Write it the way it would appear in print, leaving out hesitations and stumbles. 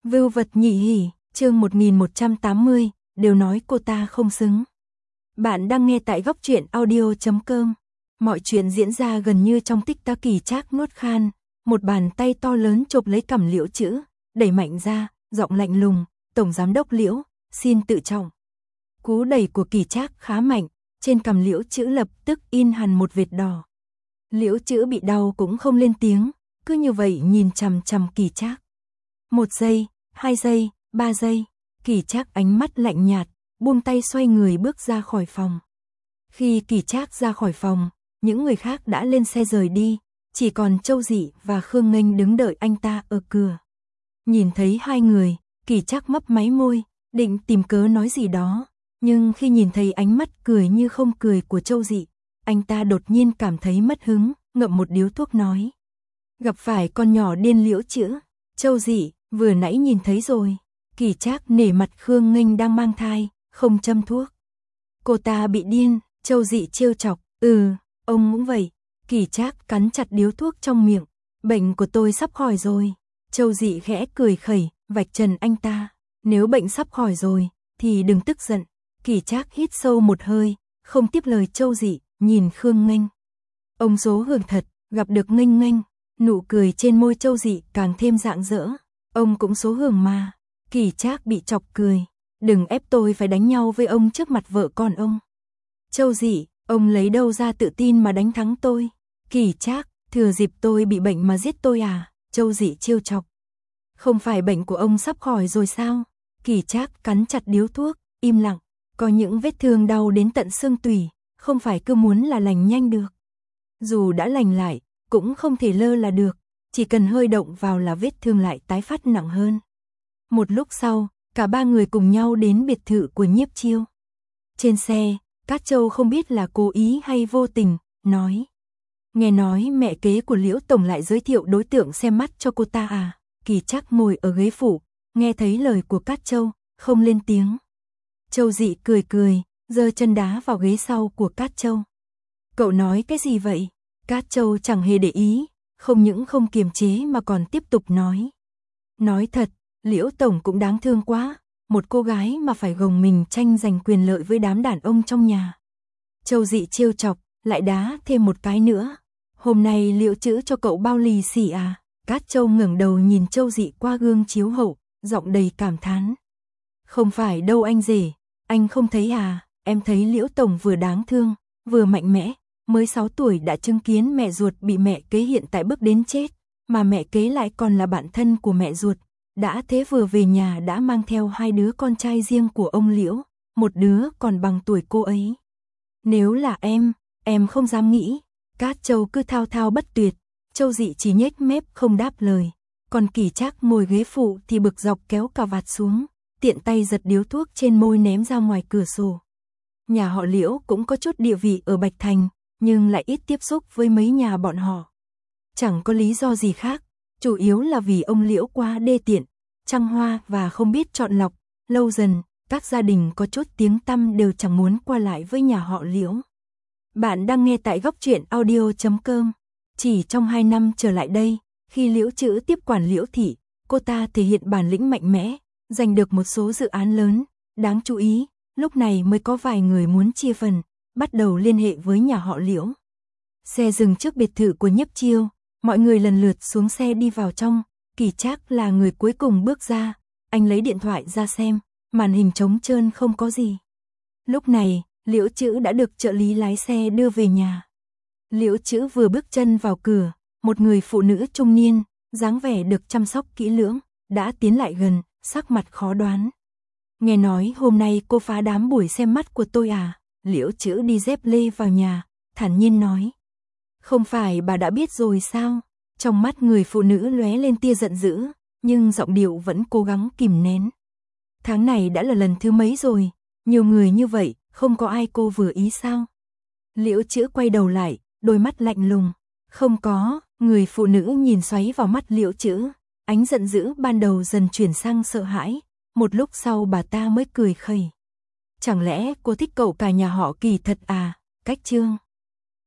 Vưu vật nhị hỉ, chương 1180, đều nói cô ta không xứng. Bạn đang nghe tại góc truyện audio.com. Mọi chuyện diễn ra gần như trong tích tắc. Kỳ Trác nuốt khan, một bàn tay to lớn chộp lấy cằm Liễu Chữ, đẩy mạnh ra, giọng lạnh lùng, "Tổng giám đốc Liễu, xin tự trọng." Cú đẩy của Kỳ Trác khá mạnh, trên cằm Liễu Chữ lập tức in hằn một vệt đỏ. Liễu Chữ bị đau cũng không lên tiếng, cứ như vậy nhìn chằm chằm Kỳ Trác. 1 giây, 2 giây, 3 giây, Kỳ Trác ánh mắt lạnh nhạt, buông tay xoay người bước ra khỏi phòng. Khi Kỳ Trác ra khỏi phòng, những người khác đã lên xe rời đi, chỉ còn Châu Dị và Khương Nghênh đứng đợi anh ta ở cửa. Nhìn thấy hai người, Kỳ Trác mấp máy môi, định tìm cớ nói gì đó, nhưng khi nhìn thấy ánh mắt cười như không cười của Châu Dị, anh ta đột nhiên cảm thấy mất hứng, ngậm một điếu thuốc nói: "Gặp phải con nhỏ điên Liễu Chữ." Châu Dị: "Vừa nãy nhìn thấy rồi." Kỳ Trác nể mặt Khương Nghênh đang mang thai, không châm thuốc. "Cô ta bị điên." Châu Dị trêu chọc: Ông cũng vậy." Kỳ Trác cắn chặt điếu thuốc trong miệng: "Bệnh của tôi sắp khỏi rồi." Châu Dị khẽ cười khẩy, vạch trần anh ta: "Nếu bệnh sắp khỏi rồi, thì đừng tức giận." Kỳ Trác hít sâu một hơi, không tiếp lời Châu Dị, nhìn Khương Nghênh. Ông số hưởng thật, gặp được Nghênh Nghênh. Nụ cười trên môi Châu Dị càng thêm rạng rỡ. "Ông cũng số hưởng mà." Kỳ Trác bị chọc cười: "Đừng ép tôi phải đánh nhau với ông trước mặt vợ con ông." Châu Dị: "Ông lấy đâu ra tự tin mà đánh thắng tôi?" Kỳ Trác: "Thừa dịp tôi bị bệnh mà giết tôi à?" Châu Dị trêu chọc: "Không phải bệnh của ông sắp khỏi rồi sao?" Kỳ Trác cắn chặt điếu thuốc, im lặng: "Có những vết thương đau đến tận xương tủy, không phải cứ muốn là lành nhanh được. Dù đã lành lại, cũng không thể lơ là được, chỉ cần hơi động vào là vết thương lại tái phát nặng hơn." Một lúc sau, cả ba người cùng nhau đến biệt thự của Nhiếp Chiêu. Trên xe, Cát Châu không biết là cố ý hay vô tình, nói: "Nghe nói mẹ kế của Liễu Tổng lại giới thiệu đối tượng xem mắt cho cô ta à?" Kỳ Trác ngồi ở ghế phụ, nghe thấy lời của Cát Châu, không lên tiếng. Châu Dị cười cười, giơ chân đá vào ghế sau của Cát Châu. "Cậu nói cái gì vậy?" Cát Châu chẳng hề để ý, không những không kiềm chế mà còn tiếp tục nói: "Nói thật, Liễu Tổng cũng đáng thương quá, một cô gái mà phải gồng mình tranh giành quyền lợi với đám đàn ông trong nhà." Châu Dị trêu chọc, lại đá thêm một cái nữa: "Hôm nay Liễu Chữ cho cậu bao lì xì à?" Cát Châu ngẩng đầu nhìn Châu Dị qua gương chiếu hậu, giọng đầy cảm thán: "Không phải đâu anh rể, anh không thấy à, em thấy Liễu Tổng vừa đáng thương, vừa mạnh mẽ, mới 6 tuổi đã chứng kiến mẹ ruột bị mẹ kế hiện tại bước đến chết, mà mẹ kế lại còn là bạn thân của mẹ ruột, đã thế vừa về nhà đã mang theo 2 đứa con trai riêng của ông Liễu, một đứa còn bằng tuổi cô ấy. Nếu là em không dám nghĩ." Cát Châu cứ thao thao bất tuyệt, Châu Dị chỉ nhếch mép không đáp lời, còn Kỳ Trác ngồi ghế phụ thì bực dọc kéo cà vạt xuống, tiện tay giật điếu thuốc trên môi ném ra ngoài cửa sổ. Nhà họ Liễu cũng có chút địa vị ở Bạch Thành, nhưng lại ít tiếp xúc với mấy nhà bọn họ. Chẳng có lý do gì khác, chủ yếu là vì ông Liễu quá đê tiện, trăng hoa và không biết chọn lọc, lâu dần, các gia đình có chút tiếng tăm đều chẳng muốn qua lại với nhà họ Liễu. Bạn đang nghe tại góc truyện audio.com. Chỉ trong 2 năm trở lại đây, khi Liễu Chữ tiếp quản Liễu thị, cô ta thể hiện bản lĩnh mạnh mẽ, giành được một số dự án lớn, đáng chú ý, lúc này mới có vài người muốn chia phần, bắt đầu liên hệ với nhà họ Liễu. Xe dừng trước biệt thự của Nhiếp Chiêu, mọi người lần lượt xuống xe đi vào trong, Kỳ Trác là người cuối cùng bước ra, anh lấy điện thoại ra xem, màn hình trống trơn không có gì. Lúc này, Liễu Chữ đã được trợ lý lái xe đưa về nhà. Liễu Chữ vừa bước chân vào cửa, một người phụ nữ trung niên, dáng vẻ được chăm sóc kỹ lưỡng, đã tiến lại gần, sắc mặt khó đoán. "Nghe nói hôm nay cô phá đám buổi xem mắt của tôi à?" Liễu Chữ đi dép lê vào nhà, thản nhiên nói. "Không phải bà đã biết rồi sao?" Trong mắt người phụ nữ lóe lên tia giận dữ, nhưng giọng điệu vẫn cố gắng kìm nén. "Tháng này đã là lần thứ mấy rồi, nhiều người như vậy, không có ai cô vừa ý sao?" Liễu Chữ quay đầu lại, đôi mắt lạnh lùng. "Không có." Người phụ nữ nhìn xoáy vào mắt Liễu Chữ, ánh giận dữ ban đầu dần chuyển sang sợ hãi, một lúc sau bà ta mới cười khẩy. "Chẳng lẽ cô thích cậu cả nhà họ Kỳ thật à?" Cách chương